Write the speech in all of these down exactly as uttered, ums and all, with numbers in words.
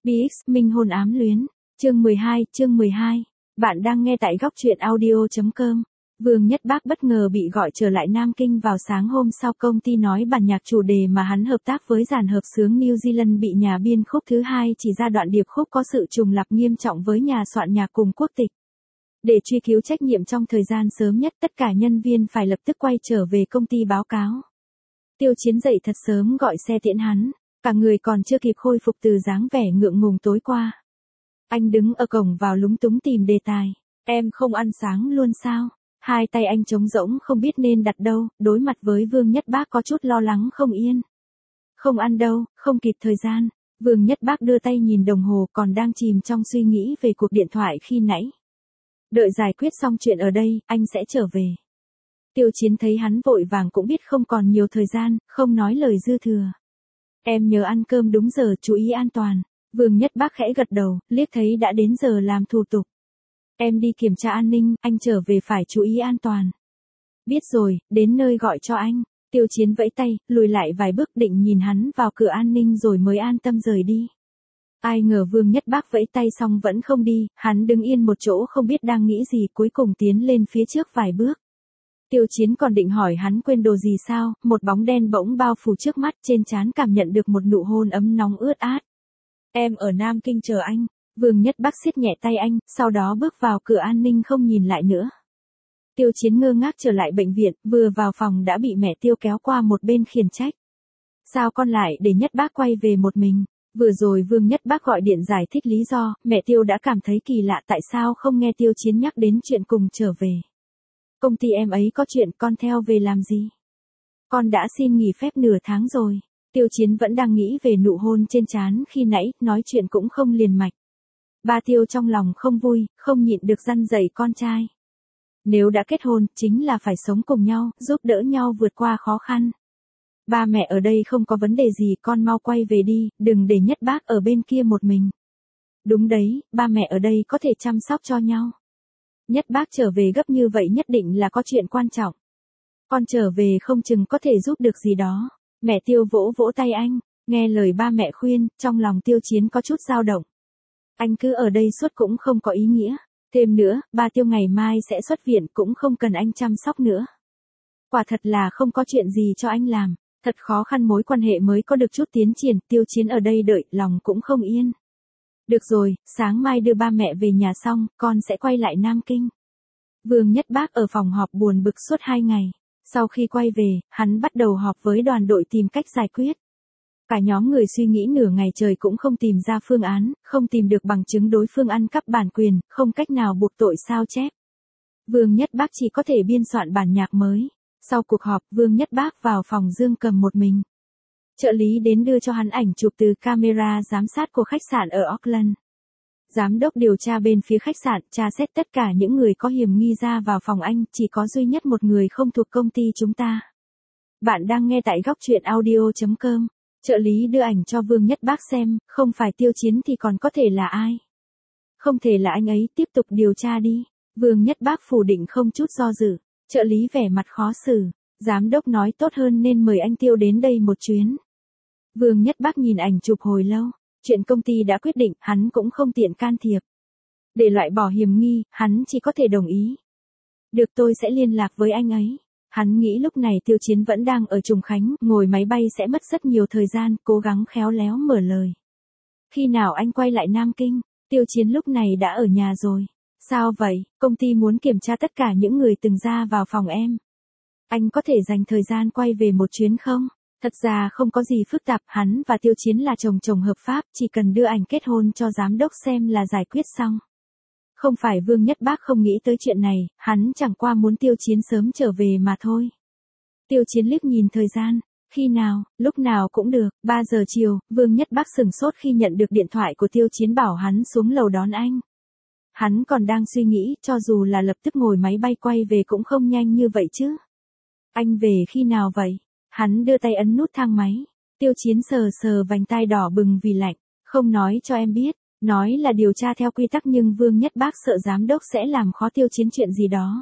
bê ích Minh hôn ám luyến. Chương mười hai, chương mười hai. Bạn đang nghe tại góc truyện audio chấm com. Vương Nhất Bác bất ngờ bị gọi trở lại Nam Kinh vào sáng hôm sau công ty nói bản nhạc chủ đề mà hắn hợp tác với dàn hợp xướng New Zealand bị nhà biên khúc thứ hai chỉ ra đoạn điệp khúc có sự trùng lặp nghiêm trọng với nhà soạn nhạc cùng quốc tịch. Để truy cứu trách nhiệm trong thời gian sớm nhất, tất cả nhân viên phải lập tức quay trở về công ty báo cáo. Tiêu Chiến dậy thật sớm gọi xe tiễn hắn, cả người còn chưa kịp khôi phục từ dáng vẻ ngượng ngùng tối qua. Anh đứng ở cổng vào lúng túng tìm đề tài. Em không ăn sáng luôn sao? Hai tay anh trống rỗng không biết nên đặt đâu, đối mặt với Vương Nhất Bác có chút lo lắng không yên. Không ăn đâu, không kịp thời gian. Vương Nhất Bác đưa tay nhìn đồng hồ còn đang chìm trong suy nghĩ về cuộc điện thoại khi nãy. Đợi giải quyết xong chuyện ở đây, anh sẽ trở về. Tiêu Chiến thấy hắn vội vàng cũng biết không còn nhiều thời gian, không nói lời dư thừa. Em nhớ ăn cơm đúng giờ, chú ý an toàn. Vương Nhất Bác khẽ gật đầu, liếc thấy đã đến giờ làm thủ tục. Em đi kiểm tra an ninh, anh trở về phải chú ý an toàn. Biết rồi, đến nơi gọi cho anh. Tiêu Chiến vẫy tay, lùi lại vài bước định nhìn hắn vào cửa an ninh rồi mới an tâm rời đi. Ai ngờ Vương Nhất Bác vẫy tay xong vẫn không đi, hắn đứng yên một chỗ không biết đang nghĩ gì, cuối cùng tiến lên phía trước vài bước. Tiêu Chiến còn định hỏi hắn quên đồ gì sao, một bóng đen bỗng bao phủ trước mắt, trên trán cảm nhận được một nụ hôn ấm nóng ướt át. Em ở Nam Kinh chờ anh. Vương Nhất Bác siết nhẹ tay anh, sau đó bước vào cửa an ninh không nhìn lại nữa. Tiêu Chiến ngơ ngác trở lại bệnh viện, vừa vào phòng đã bị mẹ Tiêu kéo qua một bên khiển trách. Sao con lại để Nhất Bác quay về một mình? Vừa rồi Vương Nhất Bác gọi điện giải thích lý do, mẹ Tiêu đã cảm thấy kỳ lạ tại sao không nghe Tiêu Chiến nhắc đến chuyện cùng trở về. Công ty em ấy có chuyện, con theo về làm gì? Con đã xin nghỉ phép nửa tháng rồi. Tiêu Chiến vẫn đang nghĩ về nụ hôn trên trán khi nãy, nói chuyện cũng không liền mạch. Ba Tiêu trong lòng không vui, không nhịn được răn dạy con trai. Nếu đã kết hôn, chính là phải sống cùng nhau, giúp đỡ nhau vượt qua khó khăn. Ba mẹ ở đây không có vấn đề gì, con mau quay về đi, đừng để Nhất Bác ở bên kia một mình. Đúng đấy, ba mẹ ở đây có thể chăm sóc cho nhau. Nhất Bác trở về gấp như vậy nhất định là có chuyện quan trọng. Con trở về không chừng có thể giúp được gì đó. Mẹ Tiêu vỗ vỗ tay anh, nghe lời ba mẹ khuyên, trong lòng Tiêu Chiến có chút dao động. Anh cứ ở đây suốt cũng không có ý nghĩa. Thêm nữa, ba Tiêu ngày mai sẽ xuất viện cũng không cần anh chăm sóc nữa. Quả thật là không có chuyện gì cho anh làm. Thật khó khăn mối quan hệ mới có được chút tiến triển, Tiêu Chiến ở đây đợi, lòng cũng không yên. Được rồi, sáng mai đưa ba mẹ về nhà xong, con sẽ quay lại Nam Kinh. Vương Nhất Bác ở phòng họp buồn bực suốt hai ngày. Sau khi quay về, hắn bắt đầu họp với đoàn đội tìm cách giải quyết. Cả nhóm người suy nghĩ nửa ngày trời cũng không tìm ra phương án, không tìm được bằng chứng đối phương ăn cắp bản quyền, không cách nào buộc tội sao chép. Vương Nhất Bác chỉ có thể biên soạn bản nhạc mới. Sau cuộc họp, Vương Nhất Bác vào phòng Dương Cầm một mình. Trợ lý đến đưa cho hắn ảnh chụp từ camera giám sát của khách sạn ở Auckland. Giám đốc điều tra bên phía khách sạn, tra xét tất cả những người có hiểm nghi ra vào phòng anh, chỉ có duy nhất một người không thuộc công ty chúng ta. Bạn đang nghe tại góc truyện audio chấm com. Trợ lý đưa ảnh cho Vương Nhất Bác xem, không phải Tiêu Chiến thì còn có thể là ai? Không thể là anh ấy, tiếp tục điều tra đi. Vương Nhất Bác phủ định không chút do dự. Trợ lý vẻ mặt khó xử. Giám đốc nói tốt hơn nên mời anh Tiêu đến đây một chuyến. Vương Nhất Bác nhìn ảnh chụp hồi lâu. Chuyện công ty đã quyết định, hắn cũng không tiện can thiệp. Để loại bỏ hiểm nghi, hắn chỉ có thể đồng ý. Được, tôi sẽ liên lạc với anh ấy. Hắn nghĩ lúc này Tiêu Chiến vẫn đang ở Trùng Khánh, ngồi máy bay sẽ mất rất nhiều thời gian, cố gắng khéo léo mở lời. Khi nào anh quay lại Nam Kinh? Tiêu Chiến lúc này đã ở nhà rồi. Sao vậy, công ty muốn kiểm tra tất cả những người từng ra vào phòng em. Anh có thể dành thời gian quay về một chuyến không? Thật ra không có gì phức tạp, hắn và Tiêu Chiến là chồng chồng hợp pháp, chỉ cần đưa ảnh kết hôn cho giám đốc xem là giải quyết xong. Không phải Vương Nhất Bác không nghĩ tới chuyện này, hắn chẳng qua muốn Tiêu Chiến sớm trở về mà thôi. Tiêu Chiến liếc nhìn thời gian, khi nào, lúc nào cũng được, ba giờ chiều, Vương Nhất Bác sửng sốt khi nhận được điện thoại của Tiêu Chiến bảo hắn xuống lầu đón anh. Hắn còn đang suy nghĩ, cho dù là lập tức ngồi máy bay quay về cũng không nhanh như vậy chứ. Anh về khi nào vậy? Hắn đưa tay ấn nút thang máy. Tiêu Chiến sờ sờ vành tai đỏ bừng vì lạnh. Không nói cho em biết. Nói là điều tra theo quy tắc nhưng Vương Nhất Bác sợ giám đốc sẽ làm khó Tiêu Chiến chuyện gì đó.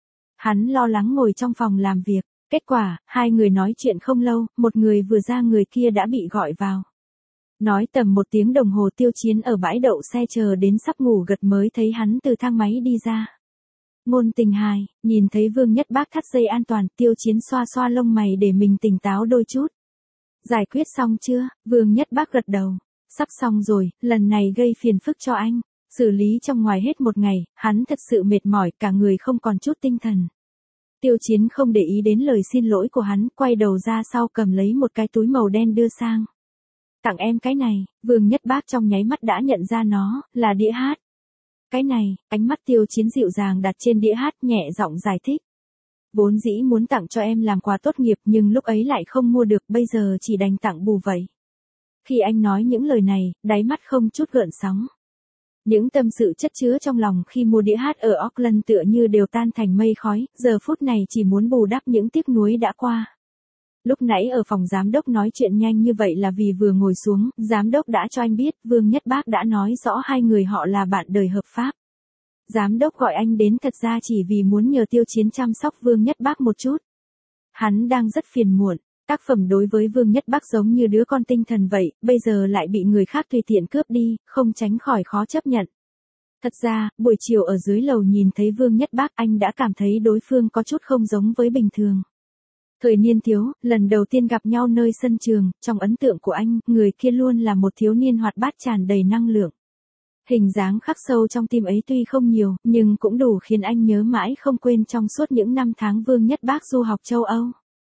Hắn lo lắng ngồi trong phòng làm việc. Kết quả, hai người nói chuyện không lâu, một người vừa ra người kia đã bị gọi vào. Nói tầm một tiếng đồng hồ Tiêu Chiến ở bãi đậu xe chờ đến sắp ngủ gật mới thấy hắn từ thang máy đi ra. Ngôn Tình hài, nhìn thấy Vương Nhất Bác thắt dây an toàn, Tiêu Chiến xoa xoa lông mày để mình tỉnh táo đôi chút. Giải quyết xong chưa? Vương Nhất Bác gật đầu. Sắp xong rồi, lần này gây phiền phức cho anh. Xử lý trong ngoài hết một ngày, hắn thật sự mệt mỏi, cả người không còn chút tinh thần. Tiêu Chiến không để ý đến lời xin lỗi của hắn, quay đầu ra sau cầm lấy một cái túi màu đen đưa sang. Tặng em cái này, Vương Nhất Bác trong nháy mắt đã nhận ra nó, là đĩa hát. Cái này, ánh mắt Tiêu Chiến dịu dàng đặt trên đĩa hát, nhẹ giọng giải thích. Vốn dĩ muốn tặng cho em làm quà tốt nghiệp nhưng lúc ấy lại không mua được, bây giờ chỉ đành tặng bù vậy. Khi anh nói những lời này, đáy mắt không chút gợn sóng. Những tâm sự chất chứa trong lòng khi mua đĩa hát ở Auckland tựa như đều tan thành mây khói, giờ phút này chỉ muốn bù đắp những tiếc nuối đã qua. Lúc nãy ở phòng giám đốc nói chuyện nhanh như vậy là vì vừa ngồi xuống, giám đốc đã cho anh biết Vương Nhất Bác đã nói rõ hai người họ là bạn đời hợp pháp. Giám đốc gọi anh đến thật ra chỉ vì muốn nhờ Tiêu Chiến chăm sóc Vương Nhất Bác một chút. Hắn đang rất phiền muộn, tác phẩm đối với Vương Nhất Bác giống như đứa con tinh thần vậy, bây giờ lại bị người khác tùy tiện cướp đi, không tránh khỏi khó chấp nhận. Thật ra, buổi chiều ở dưới lầu nhìn thấy Vương Nhất Bác anh đã cảm thấy đối phương có chút không giống với bình thường. Thời niên thiếu, lần đầu tiên gặp nhau nơi sân trường, trong ấn tượng của anh, người kia luôn là một thiếu niên hoạt bát tràn đầy năng lượng. Hình dáng khắc sâu trong tim ấy tuy không nhiều, nhưng cũng đủ khiến anh nhớ mãi không quên trong suốt những năm tháng Vương Nhất Bác du học châu Âu.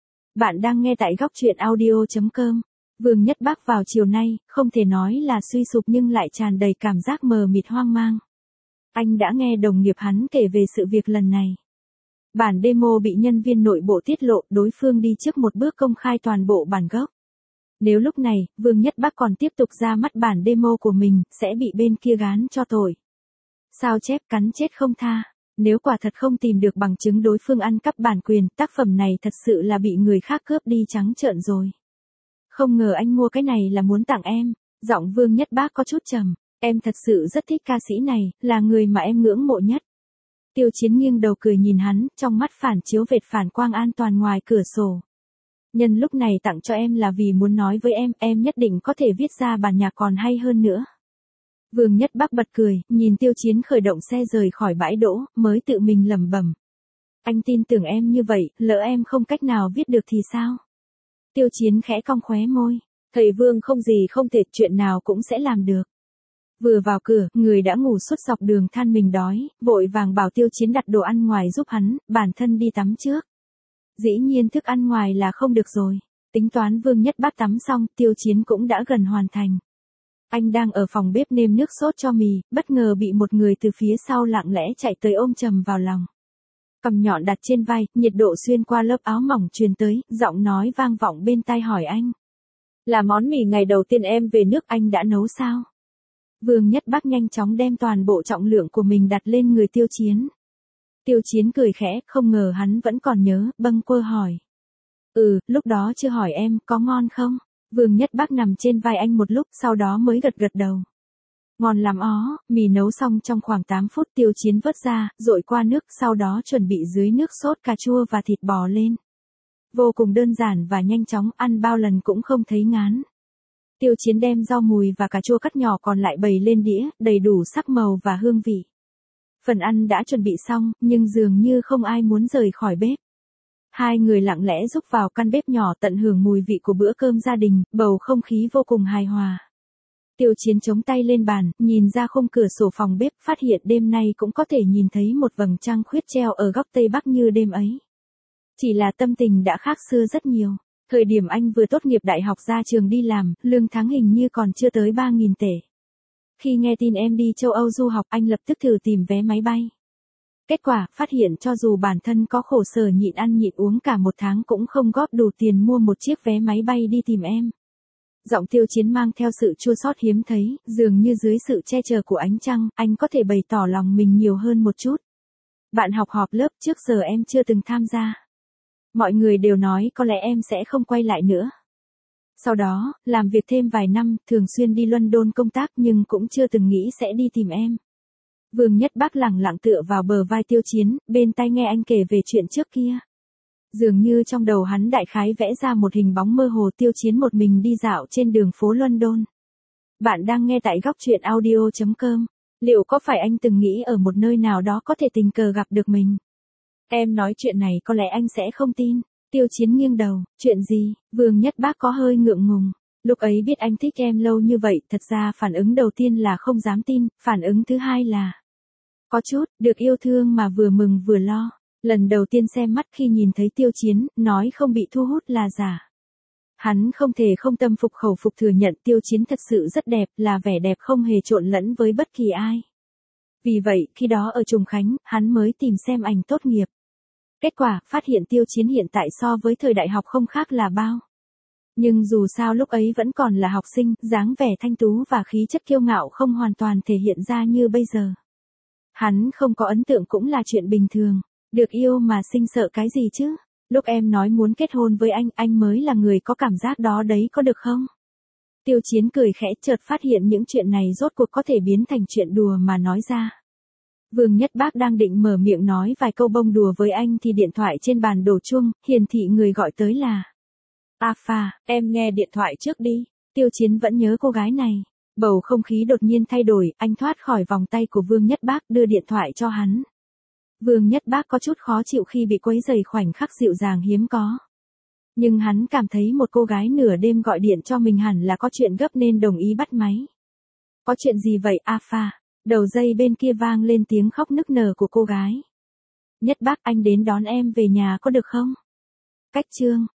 Bạn đang nghe tại góc truyện audio chấm com. Vương Nhất Bác vào chiều nay, không thể nói là suy sụp nhưng lại tràn đầy cảm giác mờ mịt hoang mang. Anh đã nghe đồng nghiệp hắn kể về sự việc lần này. Bản demo bị nhân viên nội bộ tiết lộ, đối phương đi trước một bước công khai toàn bộ bản gốc. Nếu lúc này, Vương Nhất Bác còn tiếp tục ra mắt bản demo của mình, sẽ bị bên kia gán cho tội sao chép cắn chết không tha. Nếu quả thật không tìm được bằng chứng đối phương ăn cắp bản quyền, tác phẩm này thật sự là bị người khác cướp đi trắng trợn rồi. Không ngờ anh mua cái này là muốn tặng em. Giọng Vương Nhất Bác có chút trầm. Em thật sự rất thích ca sĩ này, là người mà em ngưỡng mộ nhất. Tiêu Chiến nghiêng đầu cười nhìn hắn, trong mắt phản chiếu vệt phản quang an toàn ngoài cửa sổ. Nhân lúc này tặng cho em là vì muốn nói với em, em nhất định có thể viết ra bản nhạc còn hay hơn nữa. Vương Nhất Bác bật cười, nhìn Tiêu Chiến khởi động xe rời khỏi bãi đỗ, mới tự mình lẩm bẩm. Anh tin tưởng em như vậy, lỡ em không cách nào viết được thì sao? Tiêu Chiến khẽ cong khóe môi. Thầy Vương không gì không thể, chuyện nào cũng sẽ làm được. Vừa vào cửa, người đã ngủ suốt dọc đường than mình đói, vội vàng bảo Tiêu Chiến đặt đồ ăn ngoài giúp hắn, bản thân đi tắm trước. Dĩ nhiên thức ăn ngoài là không được rồi. Tính toán Vương Nhất Bác tắm xong, Tiêu Chiến cũng đã gần hoàn thành. Anh đang ở phòng bếp nêm nước sốt cho mì, bất ngờ bị một người từ phía sau lặng lẽ chạy tới ôm chầm vào lòng. Cầm nhọn đặt trên vai, nhiệt độ xuyên qua lớp áo mỏng truyền tới, giọng nói vang vọng bên tai hỏi anh. Là món mì ngày đầu tiên em về nước anh đã nấu sao? Vương Nhất Bác nhanh chóng đem toàn bộ trọng lượng của mình đặt lên người Tiêu Chiến. Tiêu Chiến cười khẽ, không ngờ hắn vẫn còn nhớ, bâng quơ hỏi. Ừ, lúc đó chưa hỏi em, có ngon không? Vương Nhất Bác nằm trên vai anh một lúc, sau đó mới gật gật đầu. Ngon lắm ó, mì nấu xong trong khoảng tám phút. Tiêu Chiến vớt ra, dội qua nước, sau đó chuẩn bị dưới nước sốt cà chua và thịt bò lên. Vô cùng đơn giản và nhanh chóng, ăn bao lần cũng không thấy ngán. Tiêu Chiến đem rau mùi và cà chua cắt nhỏ còn lại bày lên đĩa, đầy đủ sắc màu và hương vị. Phần ăn đã chuẩn bị xong, nhưng dường như không ai muốn rời khỏi bếp. Hai người lặng lẽ rúc vào căn bếp nhỏ tận hưởng mùi vị của bữa cơm gia đình, bầu không khí vô cùng hài hòa. Tiêu Chiến chống tay lên bàn, nhìn ra khung cửa sổ phòng bếp, phát hiện đêm nay cũng có thể nhìn thấy một vầng trăng khuyết treo ở góc tây bắc như đêm ấy. Chỉ là tâm tình đã khác xưa rất nhiều. Thời điểm anh vừa tốt nghiệp đại học ra trường đi làm, lương tháng hình như còn chưa tới ba nghìn tệ. Khi nghe tin em đi châu Âu du học, anh lập tức thử tìm vé máy bay. Kết quả, phát hiện cho dù bản thân có khổ sở nhịn ăn nhịn uống cả một tháng cũng không góp đủ tiền mua một chiếc vé máy bay đi tìm em. Giọng Tiêu Chiến mang theo sự chua xót hiếm thấy, dường như dưới sự che chở của ánh trăng, anh có thể bày tỏ lòng mình nhiều hơn một chút. Bạn học họp lớp trước giờ em chưa từng tham gia. Mọi người đều nói có lẽ em sẽ không quay lại nữa. Sau đó, làm việc thêm vài năm, thường xuyên đi London công tác nhưng cũng chưa từng nghĩ sẽ đi tìm em. Vương Nhất Bác lẳng lặng tựa vào bờ vai Tiêu Chiến, bên tai nghe anh kể về chuyện trước kia. Dường như trong đầu hắn đại khái vẽ ra một hình bóng mơ hồ Tiêu Chiến một mình đi dạo trên đường phố London. Bạn đang nghe tại góc chuyện audio chấm com. Liệu có phải anh từng nghĩ ở một nơi nào đó có thể tình cờ gặp được mình? Em nói chuyện này có lẽ anh sẽ không tin. Tiêu Chiến nghiêng đầu, chuyện gì? Vương Nhất Bác có hơi ngượng ngùng. Lúc ấy biết anh thích em lâu như vậy, thật ra phản ứng đầu tiên là không dám tin, phản ứng thứ hai là có chút, được yêu thương mà vừa mừng vừa lo. Lần đầu tiên xem mắt khi nhìn thấy Tiêu Chiến, nói không bị thu hút là giả. Hắn không thể không tâm phục khẩu phục thừa nhận Tiêu Chiến thật sự rất đẹp, là vẻ đẹp không hề trộn lẫn với bất kỳ ai. Vì vậy, khi đó ở Trùng Khánh, hắn mới tìm xem ảnh tốt nghiệp. Kết quả, phát hiện Tiêu Chiến hiện tại so với thời đại học không khác là bao. Nhưng dù sao lúc ấy vẫn còn là học sinh, dáng vẻ thanh tú và khí chất kiêu ngạo không hoàn toàn thể hiện ra như bây giờ. Hắn không có ấn tượng cũng là chuyện bình thường. Được yêu mà sinh sợ cái gì chứ? Lúc em nói muốn kết hôn với anh, anh mới là người có cảm giác đó đấy có được không? Tiêu Chiến cười khẽ, chợt phát hiện những chuyện này rốt cuộc có thể biến thành chuyện đùa mà nói ra. Vương Nhất Bác đang định mở miệng nói vài câu bông đùa với anh thì điện thoại trên bàn đổ chuông, hiển thị người gọi tới là A Pha, em nghe điện thoại trước đi. Tiêu Chiến vẫn nhớ cô gái này. Bầu không khí đột nhiên thay đổi, anh thoát khỏi vòng tay của Vương Nhất Bác đưa điện thoại cho hắn. Vương Nhất Bác có chút khó chịu khi bị quấy rầy khoảnh khắc dịu dàng hiếm có. Nhưng hắn cảm thấy một cô gái nửa đêm gọi điện cho mình hẳn là có chuyện gấp nên đồng ý bắt máy. Có chuyện gì vậy A Pha? Đầu dây bên kia vang lên tiếng khóc nức nở của cô gái. Nhất Bác, anh đến đón em về nhà có được không? Cách chương